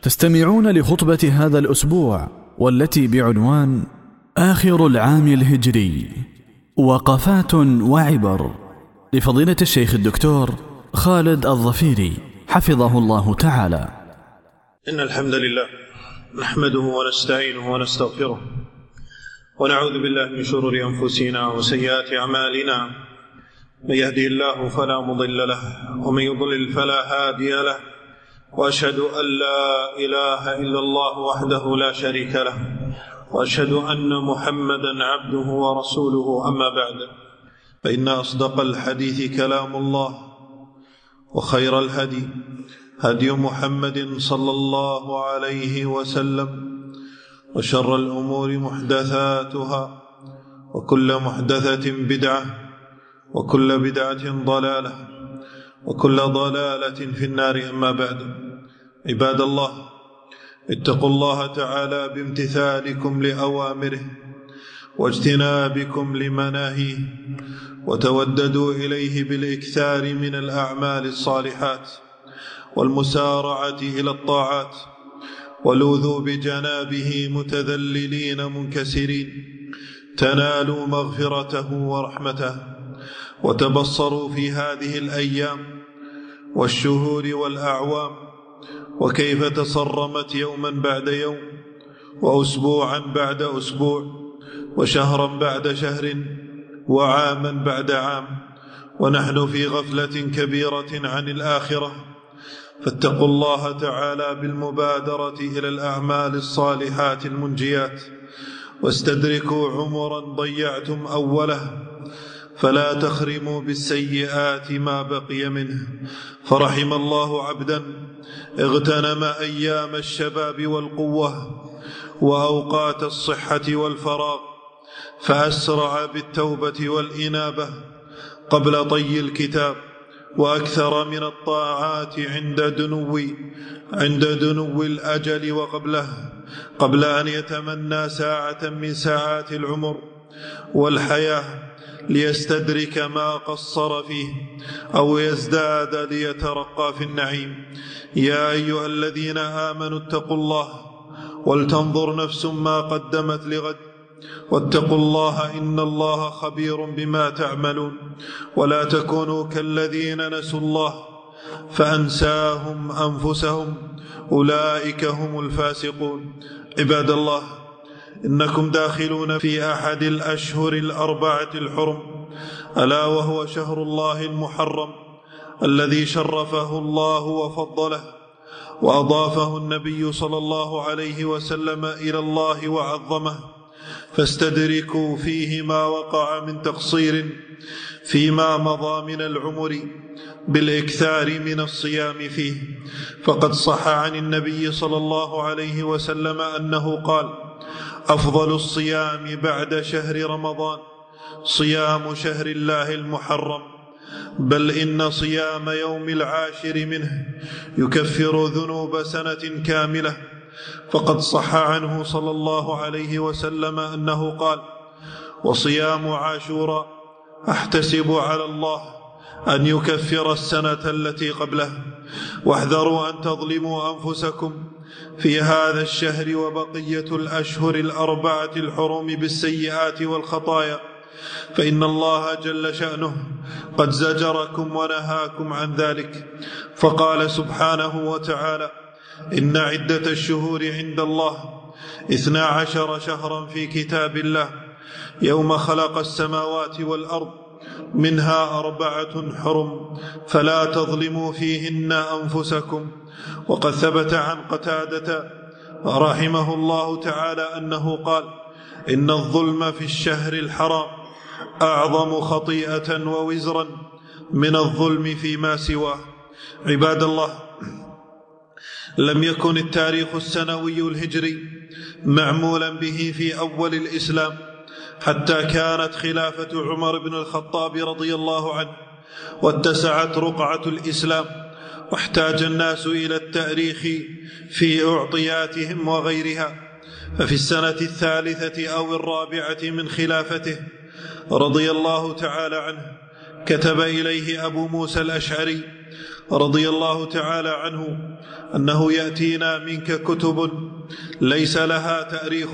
تستمعون لخطبة هذا الأسبوع والتي بعنوان آخر العام الهجري، وقفات وعبر، لفضيلة الشيخ الدكتور خالد الظفيري حفظه الله تعالى. إن الحمد لله نحمده ونستعينه ونستغفره ونعوذ بالله من شرور أنفسنا وسيئات أعمالنا، من يهدي الله فلا مضل له ومن يضلل فلا هادي له، وأشهد أن لا إله إلا الله وحده لا شريك له، وأشهد أن محمدا عبده ورسوله. أما بعد، فإن أصدق الحديث كلام الله، وخير الهدي هدي محمد صلى الله عليه وسلم، وشر الأمور محدثاتها، وكل محدثة بدعة، وكل بدعة ضلالة، وكل ضلالة في النار. أما بعد، عباد الله، اتقوا الله تعالى بامتثالكم لأوامره واجتنابكم لمناهيه، وتوددوا إليه بالإكثار من الأعمال الصالحات والمسارعة إلى الطاعات، ولوذوا بجنابه متذللين منكسرين، تنالوا مغفرته ورحمته. وتبصروا في هذه الأيام والشهور والأعوام، وكيف تصرمت يوما بعد يوم، وأسبوعا بعد أسبوع، وشهرا بعد شهر، وعاما بعد عام، ونحن في غفلة كبيرة عن الآخرة. فاتقوا الله تعالى بالمبادرة إلى الأعمال الصالحات المنجيات، واستدركوا عمرا ضيعتم أوله، فلا تخرموا بالسيئات ما بقي منه. فرحم الله عبدا اغتنم أيام الشباب والقوة وأوقات الصحة والفراغ، فأسرع بالتوبة والإنابة قبل طي الكتاب، وأكثر من الطاعات عند دنو الأجل وقبله، قبل أن يتمنى ساعة من ساعات العمر والحياة ليستدرك ما قصر فيه، أو يزداد ليترقى في النعيم. يا أيها الذين آمنوا اتقوا الله ولتنظر نفس ما قدمت لغد، واتقوا الله إن الله خبير بما تعملون. ولا تكونوا كالذين نسوا الله فأنساهم أنفسهم، أولئك هم الفاسقون. عباد الله، إنكم داخلون في أحد الأشهر الأربعة الحرم، ألا وهو شهر الله المحرم، الذي شرفه الله وفضله، وأضافه النبي صلى الله عليه وسلم إلى الله وعظمه. فاستدركوا فيه ما وقع من تقصير فيما مضى من العمر بالإكثار من الصيام فيه. فقد صح عن النبي صلى الله عليه وسلم أنه قال: أفضل الصيام بعد شهر رمضان صيام شهر الله المحرم، بل إن صيام يوم العاشر منه يكفر ذنوب سنة كاملة. فقد صح عنه صلى الله عليه وسلم أنه قال: وصيام عاشوراء أحتسب على الله أن يكفر السنة التي قبله. واحذروا أن تظلموا أنفسكم في هذا الشهر وبقية الأشهر الأربعة الحرم بالسيئات والخطايا، فإن الله جل شأنه قد زجركم ونهاكم عن ذلك. فقال سبحانه وتعالى: إن عدة الشهور عند الله 12 شهرا في كتاب الله يوم خلق السماوات والأرض، منها 4 حرم، فلا تظلموا فيهن أنفسكم. وقد ثبت عن قتادة رحمه الله تعالى أنه قال: إن الظلم في الشهر الحرام أعظم خطيئة ووزرا من الظلم فيما سواه. عباد الله، لم يكن التاريخ السنوي الهجري معمولا به في أول الإسلام حتى كانت خلافة عمر بن الخطاب رضي الله عنه، واتسعت رقعة الإسلام، واحتاج الناس إلى التأريخ في أعطياتهم وغيرها. ففي السنة 3 أو 4 من خلافته رضي الله تعالى عنه كتب إليه أبو موسى الأشعري رضي الله تعالى عنه أنه يأتينا منك كتب ليس لها تأريخ،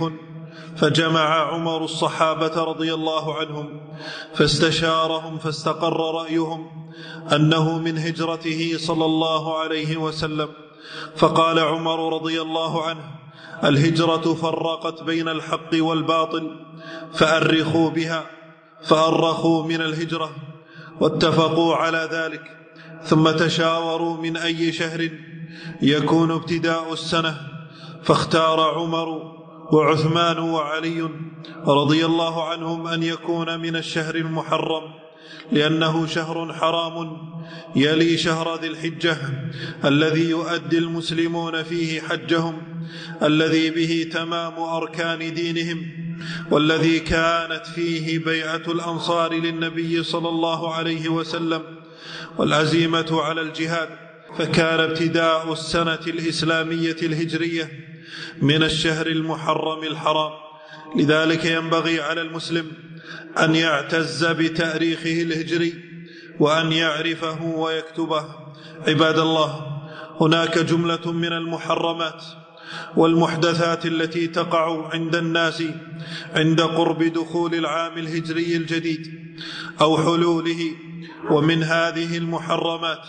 فجمع عمر الصحابة رضي الله عنهم فاستشارهم فاستقر رأيهم أنه من هجرته صلى الله عليه وسلم. فقال عمر رضي الله عنه: الهجرة فرقت بين الحق والباطل فأرخوا بها، فأرخوا من الهجرة واتفقوا على ذلك، ثم تشاوروا من أي شهر يكون ابتداء السنة، فاختار عمر وعثمان وعلي رضي الله عنهم أن يكون من الشهر المحرم، لأنه شهر حرام يلي شهر ذي الحجة الذي يؤدي المسلمون فيه حجهم، الذي به تمام أركان دينهم، والذي كانت فيه بيعة الأنصار للنبي صلى الله عليه وسلم والعزيمة على الجهاد. فكان ابتداء السنة الإسلامية الهجرية من الشهر المحرم الحرام. لذلك ينبغي على المسلم أن يعتز بتاريخه الهجري وأن يعرفه ويكتبه. عباد الله، هناك جملة من المحرمات والمحدثات التي تقع عند الناس عند قرب دخول العام الهجري الجديد أو حلوله، ومن هذه المحرمات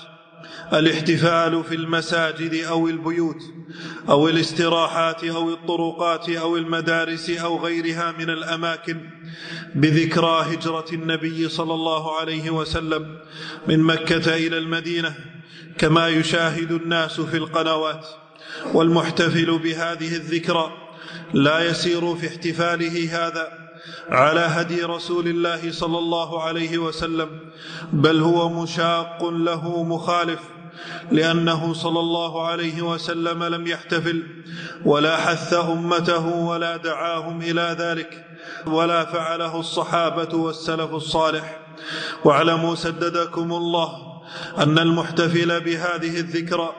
الاحتفال في المساجد أو البيوت أو الاستراحات أو الطرقات أو المدارس أو غيرها من الأماكن بذكرى هجرة النبي صلى الله عليه وسلم من مكة إلى المدينة كما يشاهد الناس في القنوات. والمحتفل بهذه الذكرى لا يسير في احتفاله هذا على هدي رسول الله صلى الله عليه وسلم، بل هو مشاق له مخالف، لأنه صلى الله عليه وسلم لم يحتفل ولا حث أمته ولا دعاهم إلى ذلك، ولا فعله الصحابة والسلف الصالح. واعلموا سددكم الله أن المحتفل بهذه الذكرى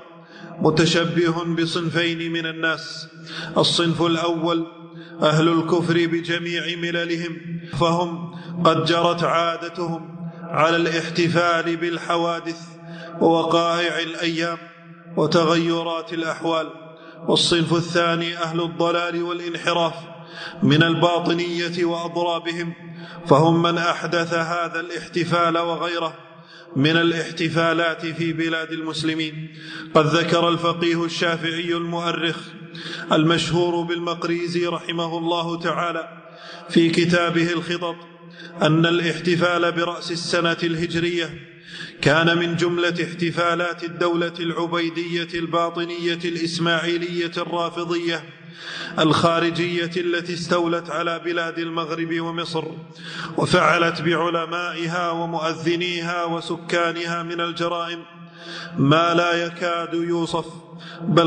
متشبه بصنفين من الناس: الصنف الأول أهل الكفر بجميع مللهم، فهم قد جرت عادتهم على الاحتفال بالحوادث ووقائع الأيام وتغيرات الأحوال. والصنف الثاني أهل الضلال والانحراف من الباطنية وأضرابهم، فهم من أحدث هذا الاحتفال وغيره من الاحتفالات في بلاد المسلمين. قد ذكر الفقيه الشافعي المؤرخ المشهور بالمقريزي رحمه الله تعالى في كتابه الخطط أن الاحتفال برأس السنة الهجرية كان من جملة احتفالات الدولة العبيدية الباطنية الإسماعيلية الرافضية الخارجية التي استولت على بلاد المغرب ومصر، وفعلت بعلمائها ومؤذنيها وسكانها من الجرائم ما لا يكاد يوصف. بل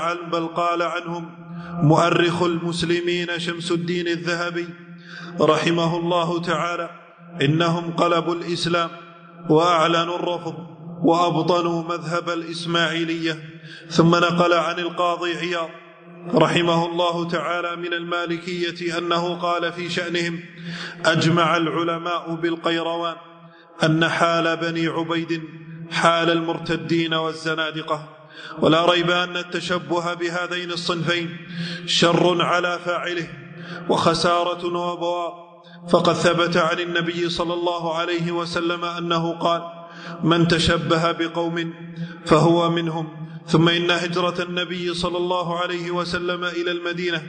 قال عنهم مؤرخ المسلمين شمس الدين الذهبي رحمه الله تعالى: إنهم قلبوا الإسلام وأعلنوا الرفض وأبطنوا مذهب الإسماعيلية. ثم نقل عن القاضي عياض رحمه الله تعالى من المالكية أنه قال في شأنهم: أجمع العلماء بالقيروان أن حال بني عبيد حال المرتدين والزنادقة. ولا ريب أن التشبه بهذين الصنفين شر على فاعله وخسارة وبوار، فقد ثبت عن النبي صلى الله عليه وسلم أنه قال: من تشبه بقوم فهو منهم. ثم إن هجرة النبي صلى الله عليه وسلم إلى المدينة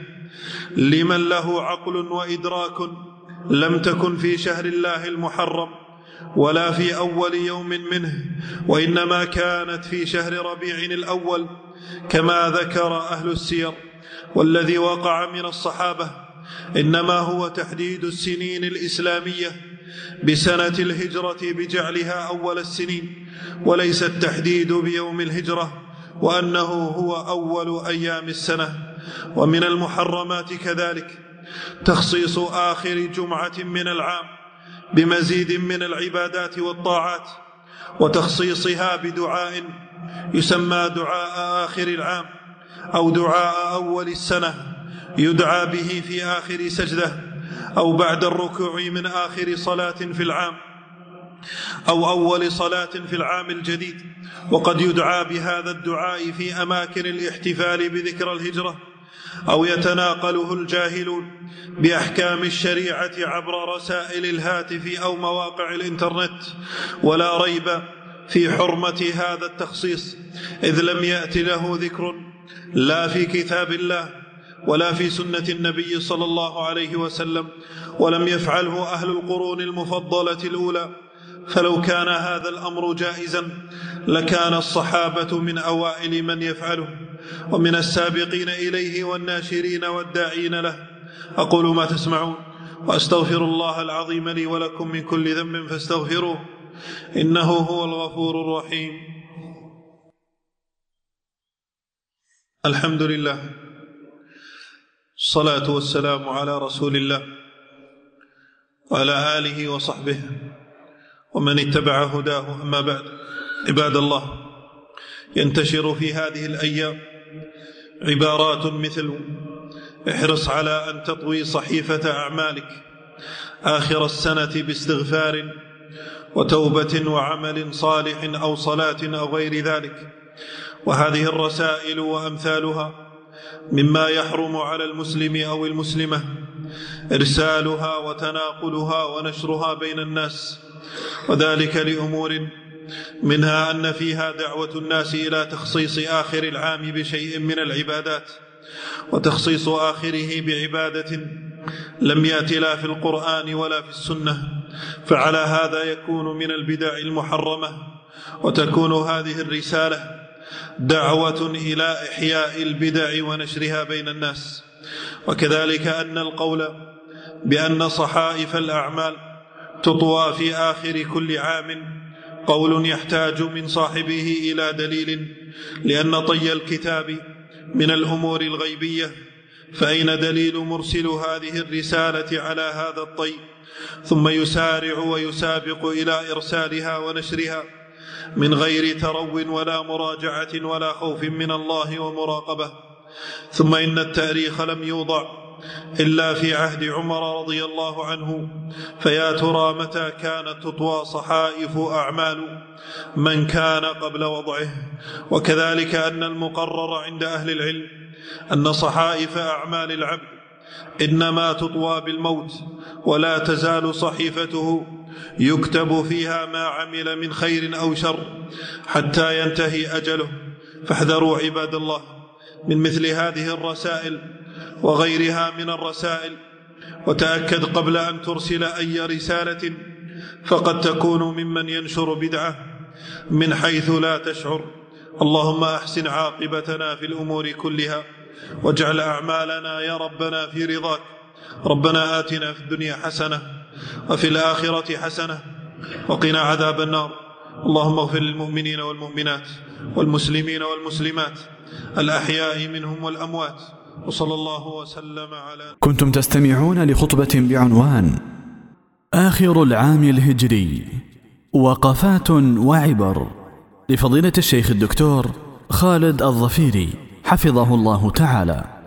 لمن له عقل وإدراك لم تكن في شهر الله المحرم ولا في أول يوم منه، وإنما كانت في شهر ربيع الأول كما ذكر أهل السير. والذي وقع من الصحابة إنما هو تحديد السنين الإسلامية بسنة الهجرة بجعلها أول السنين، وليس التحديد بيوم الهجرة وأنه هو أول أيام السنة. ومن المحرمات كذلك تخصيص آخر جمعة من العام بمزيد من العبادات والطاعات، وتخصيصها بدعاء يسمى دعاء آخر العام أو دعاء أول السنة، يدعى به في آخر سجدة أو بعد الركوع من آخر صلاة في العام. أو أول صلاة في العام الجديد، وقد يدعى بهذا الدعاء في أماكن الاحتفال بذكرى الهجرة، أو يتناقله الجاهلون بأحكام الشريعة عبر رسائل الهاتف أو مواقع الإنترنت. ولا ريب في حرمة هذا التخصيص، إذ لم يأت له ذكر لا في كتاب الله ولا في سنة النبي صلى الله عليه وسلم، ولم يفعله أهل القرون المفضلة الأولى. فلو كان هذا الأمر جائزا لكان الصحابة من أوائل من يفعله، ومن السابقين إليه والناشرين والداعين له. أقول ما تسمعون، وأستغفر الله العظيم لي ولكم من كل ذنب فاستغفروه، إنه هو الغفور الرحيم. الحمد لله، الصلاة والسلام على رسول الله وعلى آله وصحبه ومن اتبع هداه. أما بعد، عباد الله، ينتشر في هذه الأيام عبارات مثل: احرص على أن تطوي صحيفة أعمالك آخر السنة باستغفار وتوبة وعمل صالح أو صلاة أو غير ذلك. وهذه الرسائل وأمثالها مما يحرم على المسلم أو المسلمة إرسالها وتناقلها ونشرها بين الناس، وذلك لأمور منها أن فيها دعوة الناس إلى تخصيص آخر العام بشيء من العبادات، وتخصيص آخره بعبادة لم يأت لا في القرآن ولا في السنة، فعلى هذا يكون من البدع المحرمة، وتكون هذه الرسالة دعوة إلى إحياء البدع ونشرها بين الناس. وكذلك أن القول بأن صحائف الأعمال تطوى في آخر كل عام قول يحتاج من صاحبه إلى دليل، لأن طي الكتاب من الأمور الغيبية، فأين دليل مرسل هذه الرسالة على هذا الطي ثم يسارع ويسابق إلى إرسالها ونشرها من غير ترو ولا مراجعة ولا خوف من الله ومراقبة؟ ثم إن التاريخ لم يوضع إلا في عهد عمر رضي الله عنه، فيا ترى متى كانت تطوى صحائف أعمال من كان قبل وضعه؟ وكذلك أن المقرر عند أهل العلم أن صحائف أعمال العبد إنما تطوى بالموت، ولا تزال صحيفته يكتب فيها ما عمل من خير أو شر حتى ينتهي أجله. فاحذروا عباد الله من مثل هذه الرسائل وغيرها من الرسائل، وتأكد قبل أن ترسل أي رسالة، فقد تكون ممن ينشر بدعة من حيث لا تشعر. اللهم أحسن عاقبتنا في الأمور كلها، واجعل أعمالنا يا ربنا في رضاك. ربنا آتنا في الدنيا حسنة وفي الآخرة حسنة وقنا عذاب النار. اللهم اغفر للمؤمنين والمؤمنات والمسلمين والمسلمات الأحياء منهم والأموات، وصلى الله وسلم على. كنتم تستمعون لخطبة بعنوان آخر العام الهجري، وقفات وعبر، لفضيلة الشيخ الدكتور خالد الظفيري حفظه الله تعالى.